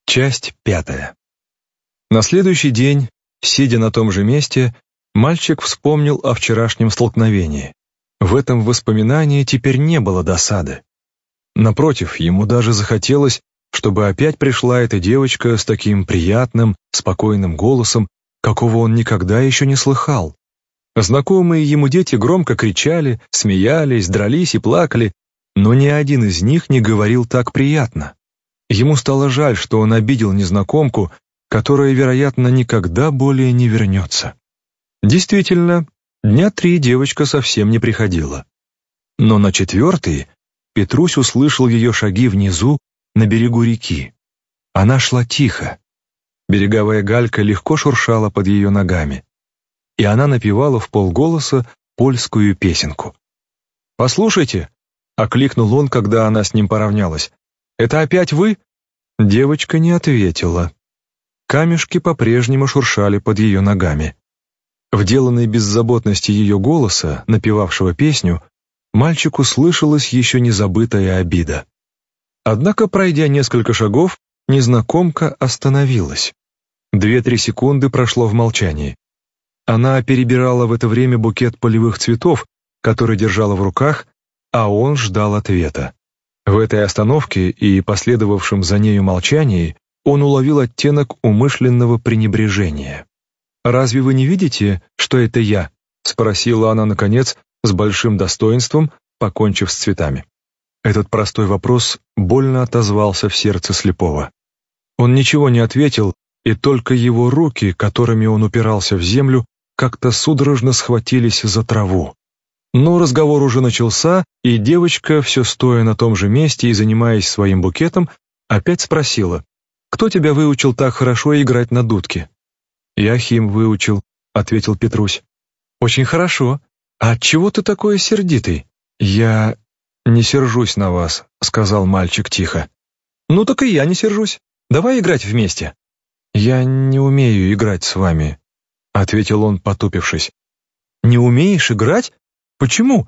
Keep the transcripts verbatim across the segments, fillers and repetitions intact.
Часть пятая. На следующий день, сидя на том же месте, мальчик вспомнил о вчерашнем столкновении. В этом воспоминании теперь не было досады. Напротив, ему даже захотелось, чтобы опять пришла эта девочка с таким приятным, спокойным голосом, какого он никогда еще не слыхал. Знакомые ему дети громко кричали, смеялись, дрались и плакали, но ни один из них не говорил так приятно. Ему стало жаль, что он обидел незнакомку, которая, вероятно, никогда более не вернется. Действительно, дня три девочка совсем не приходила. Но на четвертый Петрусь услышал ее шаги внизу, на берегу реки. Она шла тихо. Береговая галька легко шуршала под ее ногами. И она напевала вполголоса польскую песенку. «Послушайте», — окликнул он, когда она с ним поравнялась, — «это опять вы?» Девочка не ответила. Камешки по-прежнему шуршали под ее ногами. В деланной беззаботности ее голоса, напевавшего песню, мальчику слышалась еще не забытая обида. Однако, пройдя несколько шагов, незнакомка остановилась. Две-три секунды прошло в молчании. Она перебирала в это время букет полевых цветов, который держала в руках, а он ждал ответа. В этой остановке и последовавшем за нею молчании он уловил оттенок умышленного пренебрежения. «Разве вы не видите, что это я?» — спросила она, наконец, с большим достоинством, покончив с цветами. Этот простой вопрос больно отозвался в сердце слепого. Он ничего не ответил, и только его руки, которыми он упирался в землю, как-то судорожно схватились за траву. Но разговор уже начался, и девочка, все стоя на том же месте и занимаясь своим букетом, опять спросила: «Кто тебя выучил так хорошо играть на дудке?» «Яхим выучил», — ответил Петрусь. «Очень хорошо. А отчего ты такой сердитый?» «Я не сержусь на вас», — сказал мальчик тихо. «Ну так и я не сержусь. Давай играть вместе». «Я не умею играть с вами», — ответил он, потупившись. «Не умеешь играть? Почему?»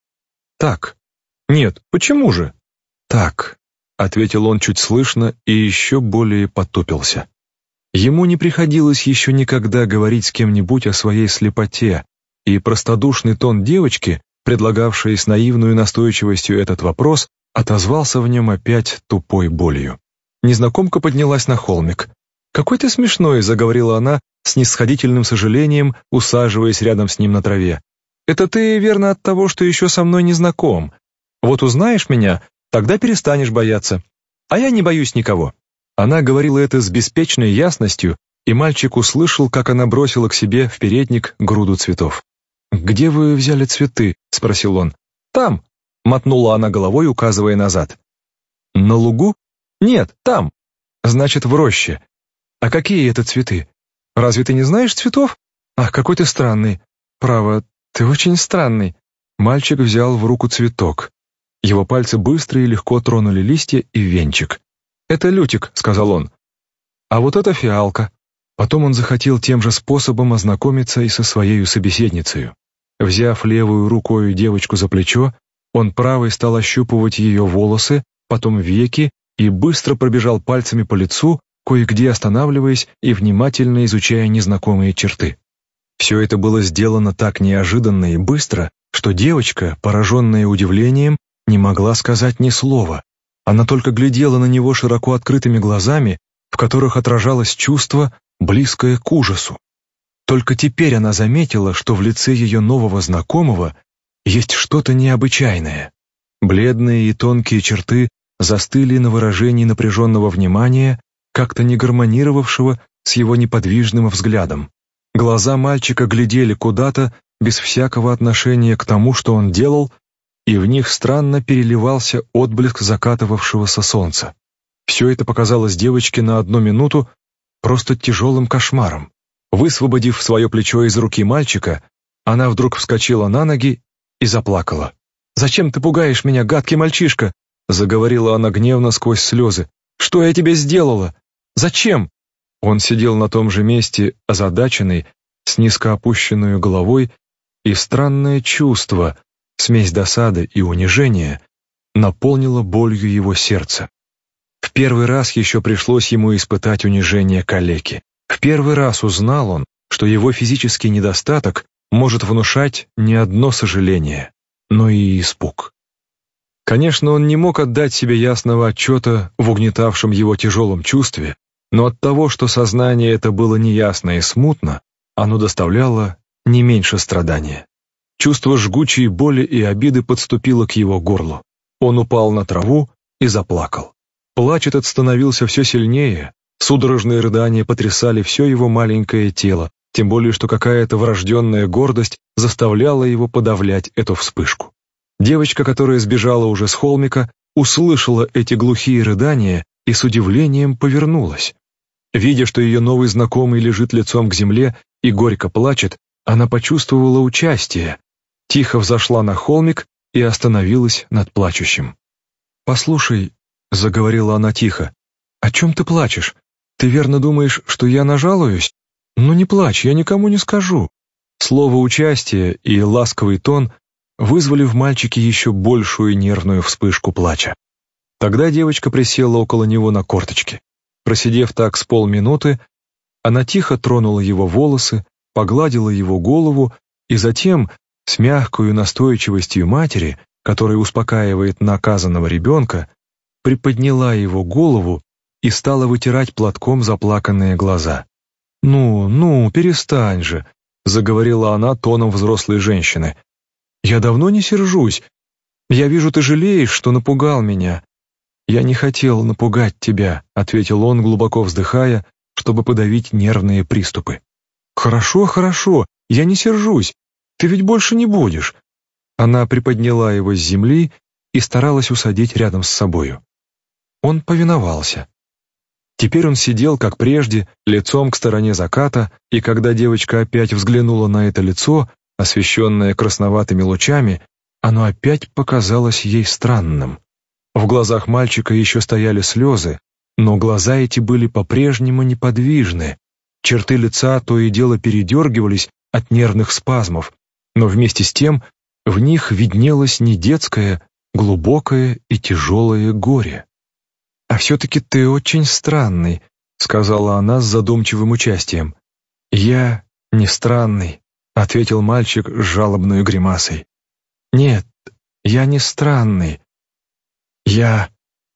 «Так». «Нет, почему же?» «Так», — ответил он чуть слышно и еще более потупился. Ему не приходилось еще никогда говорить с кем-нибудь о своей слепоте, и простодушный тон девочки, предлагавшей с наивной настойчивостью этот вопрос, отозвался в нем опять тупой болью. Незнакомка поднялась на холмик. «Какой ты смешной», — заговорила она с снисходительным сожалением, усаживаясь рядом с ним на траве. «Это ты, верно, от того, что еще со мной не знаком. Вот узнаешь меня, тогда перестанешь бояться. А я не боюсь никого». Она говорила это с беспечной ясностью, и мальчик услышал, как она бросила к себе в передник груду цветов. «Где вы взяли цветы?» — спросил он. «Там», — мотнула она головой, указывая назад. «На лугу?» «Нет, там». «Значит, в роще. А какие это цветы? Разве ты не знаешь цветов? Ах, какой ты странный. Право, ты очень странный». Мальчик взял в руку цветок. Его пальцы быстро и легко тронули листья и венчик. «Это лютик», — сказал он. «А вот это фиалка». Потом он захотел тем же способом ознакомиться и со своей собеседницей. Взяв левую рукой девочку за плечо, он правой стал ощупывать ее волосы, потом веки, и быстро пробежал пальцами по лицу, кое-где останавливаясь и внимательно изучая незнакомые черты. Все это было сделано так неожиданно и быстро, что девочка, пораженная удивлением, не могла сказать ни слова. Она только глядела на него широко открытыми глазами, в которых отражалось чувство, близкое к ужасу. Только теперь она заметила, что в лице ее нового знакомого есть что-то необычайное. Бледные и тонкие черты застыли на выражении напряженного внимания, как-то не гармонировавшего с его неподвижным взглядом. Глаза мальчика глядели куда-то без всякого отношения к тому, что он делал, и в них странно переливался отблеск закатывавшегося солнца. Все это показалось девочке на одну минуту просто тяжелым кошмаром. Высвободив свое плечо из руки мальчика, она вдруг вскочила на ноги и заплакала. «Зачем ты пугаешь меня, гадкий мальчишка?» — заговорила она гневно сквозь слезы. «Что я тебе сделала? Зачем?» Он сидел на том же месте, озадаченный, с низко опущенной головой, и странное чувство, смесь досады и унижения, наполнило болью его сердце. В первый раз еще пришлось ему испытать унижение калеки. В первый раз узнал он, что его физический недостаток может внушать не одно сожаление, но и испуг. Конечно, он не мог отдать себе ясного отчета в угнетавшем его тяжелом чувстве, но от того, что сознание это было неясно и смутно, оно доставляло не меньше страдания. Чувство жгучей боли и обиды подступило к его горлу. Он упал на траву и заплакал. Плач этот становился все сильнее, судорожные рыдания потрясали все его маленькое тело, тем более что какая-то врожденная гордость заставляла его подавлять эту вспышку. Девочка, которая сбежала уже с холмика, услышала эти глухие рыдания и с удивлением повернулась. Видя, что ее новый знакомый лежит лицом к земле и горько плачет, она почувствовала участие, тихо взошла на холмик и остановилась над плачущим. «Послушай», — заговорила она тихо, — «о чем ты плачешь? Ты верно думаешь, что я нажалуюсь? Ну не плачь, я никому не скажу». Слово «участие» и ласковый тон вызвали в мальчике еще большую нервную вспышку плача. Тогда девочка присела около него на корточки. Просидев так с полминуты, она тихо тронула его волосы, погладила его голову и затем, с мягкой настойчивостью матери, которая успокаивает наказанного ребенка, приподняла его голову и стала вытирать платком заплаканные глаза. «Ну, ну, перестань же», — заговорила она тоном взрослой женщины. «Я давно не сержусь. Я вижу, ты жалеешь, что напугал меня». «Я не хотел напугать тебя», — ответил он, глубоко вздыхая, чтобы подавить нервные приступы. «Хорошо, хорошо, я не сержусь. Ты ведь больше не будешь». Она приподняла его с земли и старалась усадить рядом с собою. Он повиновался. Теперь он сидел, как прежде, лицом к стороне заката, и когда девочка опять взглянула на это лицо, освещенное красноватыми лучами, оно опять показалось ей странным. В глазах мальчика еще стояли слезы, но глаза эти были по-прежнему неподвижны, черты лица то и дело передергивались от нервных спазмов, но вместе с тем в них виднелось не детское, глубокое и тяжелое горе. «А все-таки ты очень странный», — сказала она с задумчивым участием. «Я не странный», — ответил мальчик с жалобной гримасой. «Нет, я не странный. Я...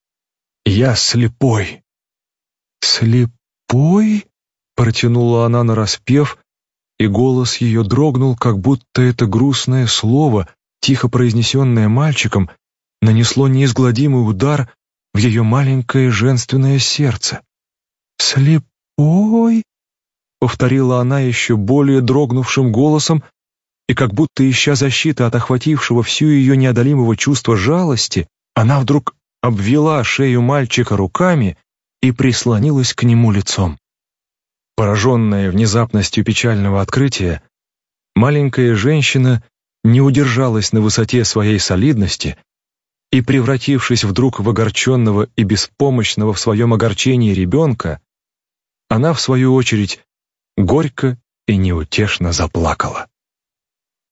я слепой». «Слепой?» — протянула она нараспев, и голос ее дрогнул, как будто это грустное слово, тихо произнесенное мальчиком, нанесло неизгладимый удар в ее маленькое женственное сердце. «Слепой?» — повторила она еще более дрогнувшим голосом, и как будто ища защиты от охватившего всю ее неодолимого чувства жалости, она вдруг обвела шею мальчика руками и прислонилась к нему лицом. Пораженная внезапностью печального открытия, маленькая женщина не удержалась на высоте своей солидности и, превратившись вдруг в огорченного и беспомощного в своем огорчении ребенка, она, в свою очередь, горько и неутешно заплакала.